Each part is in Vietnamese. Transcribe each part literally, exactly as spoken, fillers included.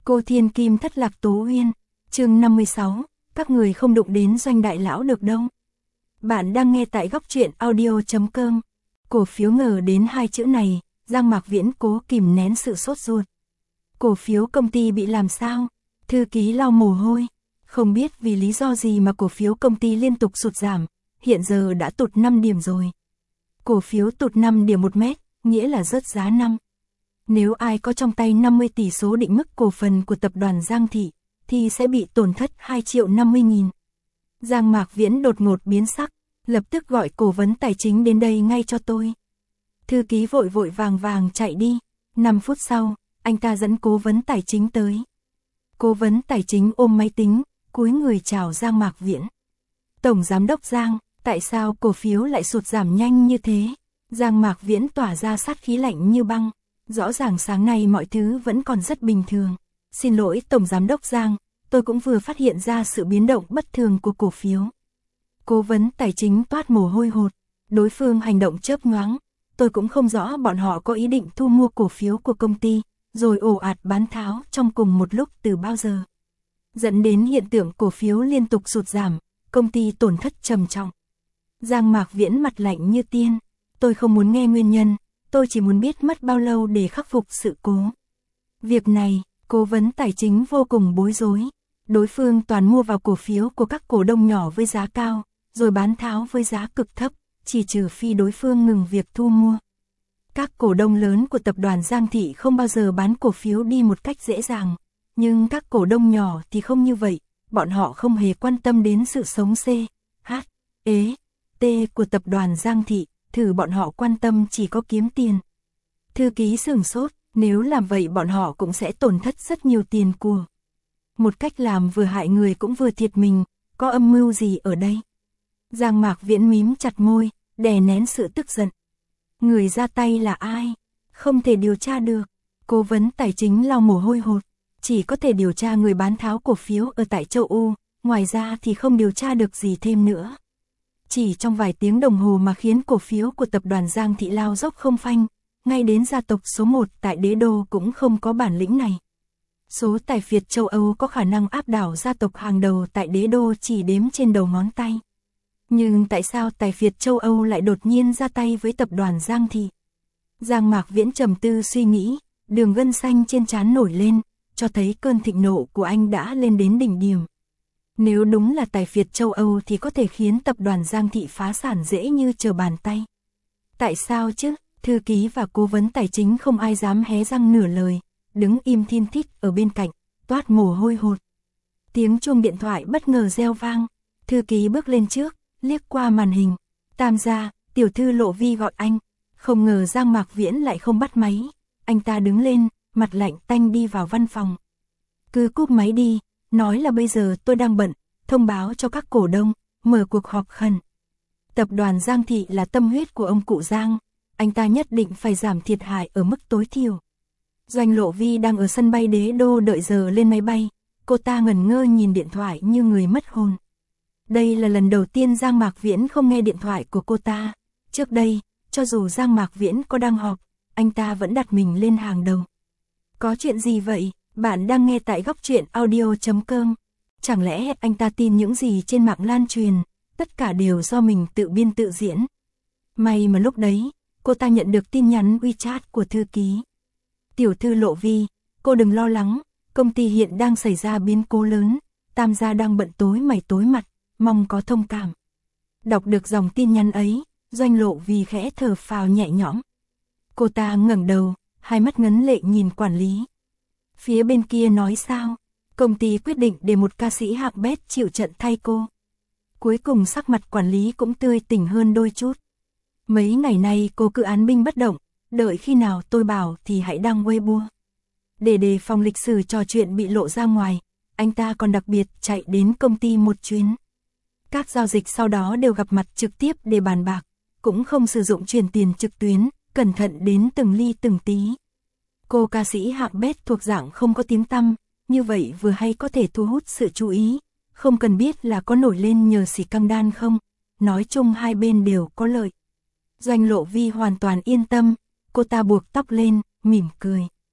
Cô Thiên Kim thất lạc Tố Uyên, chương năm mươi sáu, các người không đụng đến Doanh đại lão được đâu. Bạn đang nghe tại góc truyện audio chấm com. Cổ phiếu ngờ đến hai chữ này, Giang Mạc Viễn cố kìm nén sự sốt ruột. Cổ phiếu công ty bị làm sao? Thư ký lau mồ hôi. Không biết vì lý do gì mà cổ phiếu công ty liên tục sụt giảm, hiện giờ đã tụt năm điểm rồi. Cổ phiếu tụt năm điểm một mét, nghĩa là rớt giá năm. Nếu ai có trong tay năm mươi tỷ số định mức cổ phần của tập đoàn Giang Thị, thì sẽ bị tổn thất hai triệu năm mươi nghìn. Giang Mạc Viễn đột ngột biến sắc, lập tức gọi cố vấn tài chính đến đây ngay cho tôi. Thư ký vội vội vàng vàng chạy đi, năm phút sau, anh ta dẫn cố vấn tài chính tới. Cố vấn tài chính ôm máy tính, cúi người chào Giang Mạc Viễn. Tổng giám đốc Giang, tại sao cổ phiếu lại sụt giảm nhanh như thế? Giang Mạc Viễn tỏa ra sát khí lạnh như băng. Rõ ràng sáng nay mọi thứ vẫn còn rất bình thường. Xin lỗi Tổng Giám đốc Giang, tôi cũng vừa phát hiện ra sự biến động bất thường của cổ phiếu. Cố vấn tài chính toát mồ hôi hột. Đối phương hành động chớp nhoáng. Tôi cũng không rõ bọn họ có ý định thu mua cổ phiếu của công ty, rồi ồ ạt bán tháo trong cùng một lúc từ bao giờ. Dẫn đến hiện tượng cổ phiếu liên tục sụt giảm, công ty tổn thất trầm trọng. Giang Mạc Viễn mặt lạnh như tiên. Tôi không muốn nghe nguyên nhân. Tôi chỉ muốn biết mất bao lâu để khắc phục sự cố. Việc này, cố vấn tài chính vô cùng bối rối. Đối phương toàn mua vào cổ phiếu của các cổ đông nhỏ với giá cao, rồi bán tháo với giá cực thấp, chỉ trừ phi đối phương ngừng việc thu mua. Các cổ đông lớn của tập đoàn Giang Thị không bao giờ bán cổ phiếu đi một cách dễ dàng. Nhưng các cổ đông nhỏ thì không như vậy, bọn họ không hề quan tâm đến sự sống C, H, E, T của tập đoàn Giang Thị. Thử bọn họ quan tâm chỉ có kiếm tiền. Thư ký sửng sốt, nếu làm vậy bọn họ cũng sẽ tổn thất rất nhiều tiền của. Một cách làm vừa hại người cũng vừa thiệt mình, có âm mưu gì ở đây? Giang Mạc Viễn mím chặt môi, đè nén sự tức giận. Người ra tay là ai? Không thể điều tra được. Cố vấn tài chính lau mồ hôi hột, chỉ có thể điều tra người bán tháo cổ phiếu ở tại châu Âu, ngoài ra thì không điều tra được gì thêm nữa. Chỉ trong vài tiếng đồng hồ mà khiến cổ phiếu của tập đoàn Giang Thị lao dốc không phanh, ngay đến gia tộc số một tại Đế Đô cũng không có bản lĩnh này. Số tài phiệt châu Âu có khả năng áp đảo gia tộc hàng đầu tại Đế Đô chỉ đếm trên đầu ngón tay. Nhưng tại sao tài phiệt châu Âu lại đột nhiên ra tay với tập đoàn Giang Thị? Giang Mạc Viễn trầm tư suy nghĩ, đường gân xanh trên trán nổi lên, cho thấy cơn thịnh nộ của anh đã lên đến đỉnh điểm. Nếu đúng là tài phiệt châu Âu thì có thể khiến tập đoàn Giang Thị phá sản dễ như trở bàn tay. Tại sao chứ? Thư ký và cố vấn tài chính không ai dám hé răng nửa lời, đứng im thiên thít ở bên cạnh, toát mồ hôi hột. Tiếng chuông điện thoại bất ngờ reo vang, thư ký bước lên trước, liếc qua màn hình. Tam gia, tiểu thư Lộ Vi gọi anh. Không ngờ Giang Mạc Viễn lại không bắt máy. Anh ta đứng lên, mặt lạnh tanh đi vào văn phòng. Cứ cúp máy đi. Nói là bây giờ tôi đang bận, thông báo cho các cổ đông, mở cuộc họp khẩn. Tập đoàn Giang Thị là tâm huyết của ông cụ Giang, anh ta nhất định phải giảm thiệt hại ở mức tối thiểu. Doanh Lộ Vi đang ở sân bay Đế Đô đợi giờ lên máy bay, cô ta ngẩn ngơ nhìn điện thoại như người mất hồn. Đây là lần đầu tiên Giang Mạc Viễn không nghe điện thoại của cô ta. Trước đây, cho dù Giang Mạc Viễn có đang họp, anh ta vẫn đặt mình lên hàng đầu. Có chuyện gì vậy? Bạn đang nghe tại góc truyện audio chấm com. Chẳng lẽ anh ta tin những gì trên mạng lan truyền, tất cả đều do mình tự biên tự diễn. May mà lúc đấy, cô ta nhận được tin nhắn WeChat của thư ký. Tiểu thư Lộ Vi, cô đừng lo lắng, công ty hiện đang xảy ra biến cố lớn, Tam gia đang bận tối mày tối mặt, mong có thông cảm. Đọc được dòng tin nhắn ấy, Doanh Lộ Vi khẽ thở phào nhẹ nhõm. Cô ta ngẩng đầu, hai mắt ngấn lệ nhìn quản lý. Phía bên kia nói sao? Công ty quyết định để một ca sĩ hạng bét chịu trận thay cô. Cuối cùng sắc mặt quản lý cũng tươi tỉnh hơn đôi chút. Mấy ngày nay cô cứ án binh bất động, đợi khi nào tôi bảo thì hãy đăng Weibo. Để đề phòng lịch sử trò chuyện bị lộ ra ngoài, anh ta còn đặc biệt chạy đến công ty một chuyến. Các giao dịch sau đó đều gặp mặt trực tiếp để bàn bạc, cũng không sử dụng chuyển tiền trực tuyến, cẩn thận đến từng ly từng tí. Cô ca sĩ hạng bét thuộc dạng không có tiếng tăm, như vậy vừa hay có thể thu hút sự chú ý, không cần biết là có nổi lên nhờ xì căng đan không, nói chung hai bên đều có lợi. Doanh Lộ Vi hoàn toàn yên tâm, cô ta buộc tóc lên, mỉm cười.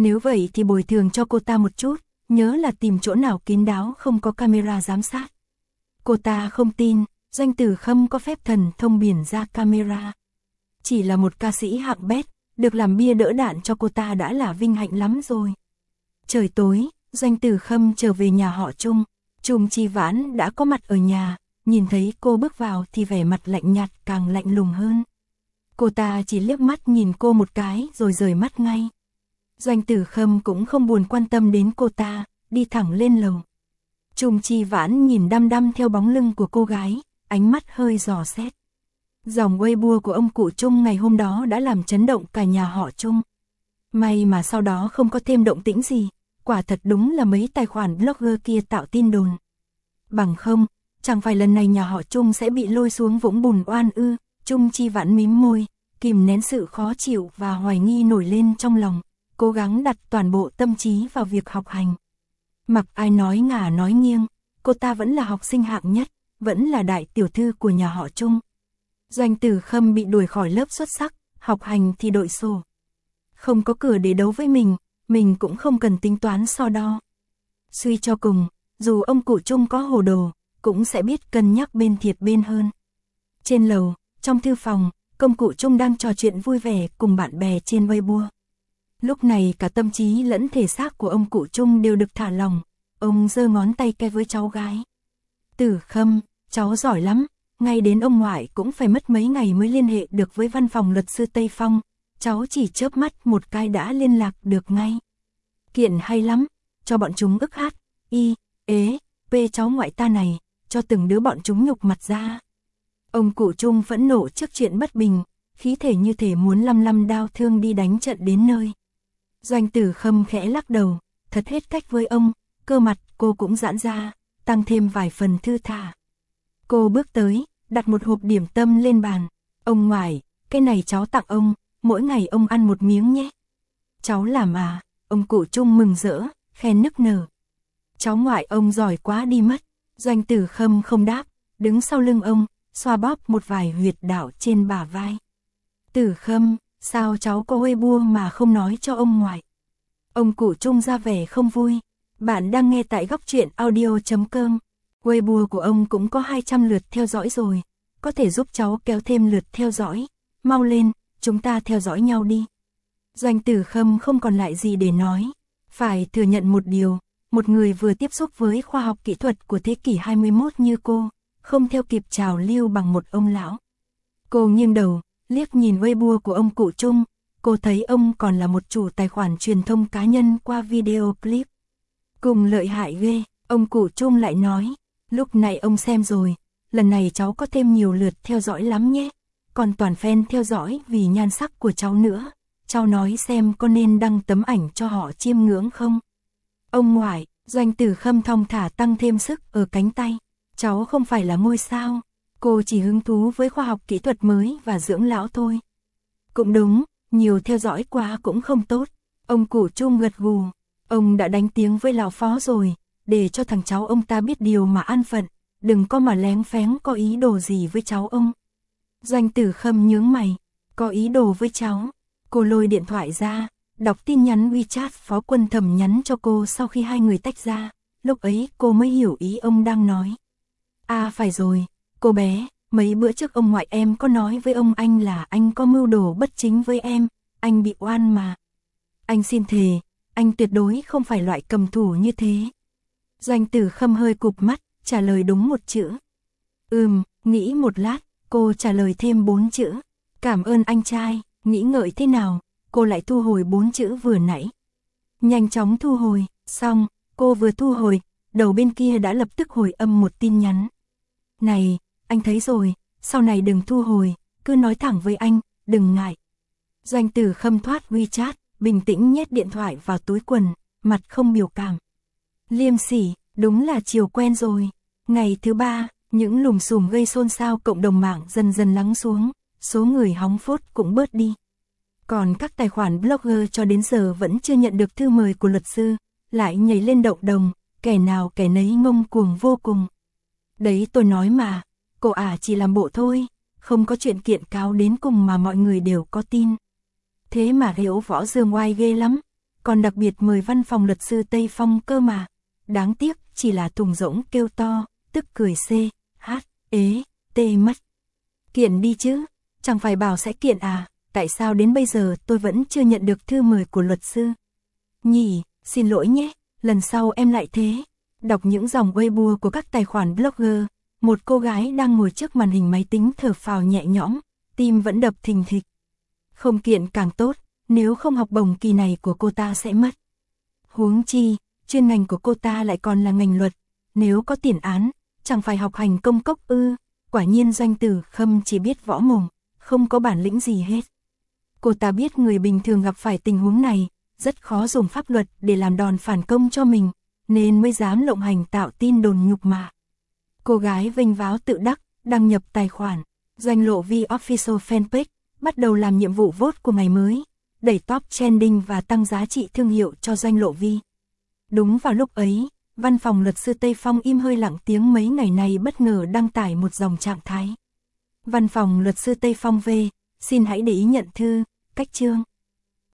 Nếu vậy thì bồi thường cho cô ta một chút, nhớ là tìm chỗ nào kín đáo không có camera giám sát. Cô ta không tin, Doanh Tử Khâm có phép thần thông biển ra camera. Chỉ là một ca sĩ hạng bét, được làm bia đỡ đạn cho cô ta đã là vinh hạnh lắm rồi. Trời tối, Doanh Tử Khâm trở về nhà họ Trung. Trung Chi Vãn đã có mặt ở nhà, nhìn thấy cô bước vào thì vẻ mặt lạnh nhạt càng lạnh lùng hơn. Cô ta chỉ liếc mắt nhìn cô một cái rồi rời mắt ngay. Doanh Tử Khâm cũng không buồn quan tâm đến cô ta, đi thẳng lên lầu. Trung Chi Vãn nhìn đăm đăm theo bóng lưng của cô gái, ánh mắt hơi dò xét. Dòng Weibo của ông cụ Trung ngày hôm đó đã làm chấn động cả nhà họ Trung. May mà sau đó không có thêm động tĩnh gì, quả thật đúng là mấy tài khoản blogger kia tạo tin đồn. Bằng không, chẳng phải lần này nhà họ Trung sẽ bị lôi xuống vũng bùn oan ư. Trung Chi Vãn mím môi, kìm nén sự khó chịu và hoài nghi nổi lên trong lòng, cố gắng đặt toàn bộ tâm trí vào việc học hành. Mặc ai nói ngả nói nghiêng, cô ta vẫn là học sinh hạng nhất, vẫn là đại tiểu thư của nhà họ Trung. Doanh Tử Khâm bị đuổi khỏi lớp xuất sắc, học hành thì đội sổ. Không có cửa để đấu với mình, mình cũng không cần tính toán so đo. Suy cho cùng, dù ông cụ Trung có hồ đồ, cũng sẽ biết cân nhắc bên thiệt bên hơn. Trên lầu, trong thư phòng, công cụ Trung đang trò chuyện vui vẻ cùng bạn bè trên Weibo. Lúc này cả tâm trí lẫn thể xác của ông cụ Trung đều được thả lỏng, ông giơ ngón tay ke với cháu gái. Tử Khâm, cháu giỏi lắm, ngay đến ông ngoại cũng phải mất mấy ngày mới liên hệ được với văn phòng luật sư Tây Phong, cháu chỉ chớp mắt một cái đã liên lạc được ngay. Kiện hay lắm, cho bọn chúng ức hát, y, ế, pê cháu ngoại ta này, cho từng đứa bọn chúng nhục mặt ra. Ông cụ Trung phẫn nộ trước chuyện bất bình, khí thể như thể muốn lăm lăm đao thương đi đánh trận đến nơi. Doanh Tử Khâm khẽ lắc đầu, thật hết cách với ông, cơ mặt cô cũng giãn ra, tăng thêm vài phần thư thả. Cô bước tới, đặt một hộp điểm tâm lên bàn. Ông ngoại, cái này cháu tặng ông, mỗi ngày ông ăn một miếng nhé. Cháu làm à, ông cụ Trung mừng rỡ, khen nức nở. Cháu ngoại ông giỏi quá đi mất. Doanh Tử Khâm không đáp, đứng sau lưng ông, xoa bóp một vài huyệt đạo trên bả vai. Tử Khâm, sao cháu có Weibo mà không nói cho ông ngoại? Ông cụ Trung ra vẻ không vui. Bạn đang nghe tại góc truyện audio chấm com. Weibo của ông cũng có hai trăm lượt theo dõi rồi, có thể giúp cháu kéo thêm lượt theo dõi. Mau lên, chúng ta theo dõi nhau đi. Doanh Tử Khâm không còn lại gì để nói. Phải thừa nhận một điều, một người vừa tiếp xúc với khoa học kỹ thuật của thế kỷ hai mươi mốt như cô, không theo kịp trào lưu bằng một ông lão. Cô nghiêng đầu, liếc nhìn Weibo của ông cụ Trung, cô thấy ông còn là một chủ tài khoản truyền thông cá nhân qua video clip. Cùng lợi hại ghê, ông cụ Trung lại nói, lúc này ông xem rồi, lần này cháu có thêm nhiều lượt theo dõi lắm nhé, còn toàn fan theo dõi vì nhan sắc của cháu nữa, cháu nói xem có nên đăng tấm ảnh cho họ chiêm ngưỡng không? Ông ngoại, Doanh Tử Khâm thong thả tăng thêm sức ở cánh tay, cháu không phải là ngôi sao, cô chỉ hứng thú với khoa học kỹ thuật mới và dưỡng lão thôi. Cũng đúng, nhiều theo dõi quá cũng không tốt, ông cụ Trung gật gù, ông đã đánh tiếng với lão phó rồi, để cho thằng cháu ông ta biết điều mà an phận, đừng có mà lén phén có ý đồ gì với cháu ông. Doanh Tử Khâm nhướng mày, có ý đồ với cháu, cô lôi điện thoại ra, đọc tin nhắn WeChat Phó Quân Thẩm nhắn cho cô sau khi hai người tách ra, lúc ấy cô mới hiểu ý ông đang nói. À phải rồi, cô bé, mấy bữa trước ông ngoại em có nói với ông anh là anh có mưu đồ bất chính với em, anh bị oan mà. Anh xin thề, anh tuyệt đối không phải loại cầm thủ như thế. Doanh Tử Khâm hơi cụp mắt, trả lời đúng một chữ. Ừm, nghĩ một lát, cô trả lời thêm bốn chữ. Cảm ơn anh trai, nghĩ ngợi thế nào, cô lại thu hồi bốn chữ vừa nãy. Nhanh chóng thu hồi, xong, cô vừa thu hồi, đầu bên kia đã lập tức hồi âm một tin nhắn. Này, anh thấy rồi, sau này đừng thu hồi, cứ nói thẳng với anh, đừng ngại. Doanh Tử Khâm thoát WeChat, bình tĩnh nhét điện thoại vào túi quần, mặt không biểu cảm. Liêm sỉ, đúng là chiều quen rồi. Ngày thứ ba, những lùm xùm gây xôn xao cộng đồng mạng dần dần lắng xuống, số người hóng phốt cũng bớt đi. Còn các tài khoản blogger cho đến giờ vẫn chưa nhận được thư mời của luật sư, lại nhảy lên động đồng, kẻ nào kẻ nấy ngông cuồng vô cùng. Đấy tôi nói mà, cô ả chỉ làm bộ thôi, không có chuyện kiện cáo đến cùng mà mọi người đều có tin. Thế mà Hiểu Võ Dương oai ghê lắm, còn đặc biệt mời văn phòng luật sư Tây Phong cơ mà. Đáng tiếc, chỉ là thùng rỗng kêu to, tức cười c, h, ế, tê mất. Kiện đi chứ, chẳng phải bảo sẽ kiện à, tại sao đến bây giờ tôi vẫn chưa nhận được thư mời của luật sư? Nhỉ, xin lỗi nhé, lần sau em lại thế. Đọc những dòng Weibo của các tài khoản blogger, một cô gái đang ngồi trước màn hình máy tính thở phào nhẹ nhõm, tim vẫn đập thình thịch. Không kiện càng tốt, nếu không học bổng kỳ này của cô ta sẽ mất. Huống chi, chuyên ngành của cô ta lại còn là ngành luật, nếu có tiền án, chẳng phải học hành công cốc ư. Quả nhiên Doanh Tử Khâm chỉ biết võ mồm, không có bản lĩnh gì hết. Cô ta biết người bình thường gặp phải tình huống này, rất khó dùng pháp luật để làm đòn phản công cho mình, nên mới dám lộng hành tạo tin đồn nhục mà. Cô gái vênh váo tự đắc, đăng nhập tài khoản, Doanh Lộ Vi Official Fanpage, bắt đầu làm nhiệm vụ vote của ngày mới, đẩy top trending và tăng giá trị thương hiệu cho Doanh Lộ Vi. Đúng vào lúc ấy, văn phòng luật sư Tây Phong im hơi lặng tiếng mấy ngày này bất ngờ đăng tải một dòng trạng thái. Văn phòng luật sư Tây Phong V, xin hãy để ý nhận thư, cách chương.